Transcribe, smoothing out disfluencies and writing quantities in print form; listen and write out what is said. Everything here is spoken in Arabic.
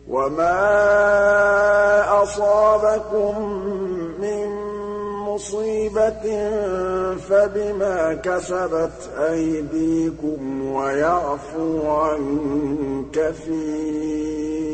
وَمَا أَصَابَكُم مِّن مُّصِيبَةٍ فَبِمَا كَسَبَتْ أَيْدِيكُمْ وَيَعْفُو عَن كَثِيرٍ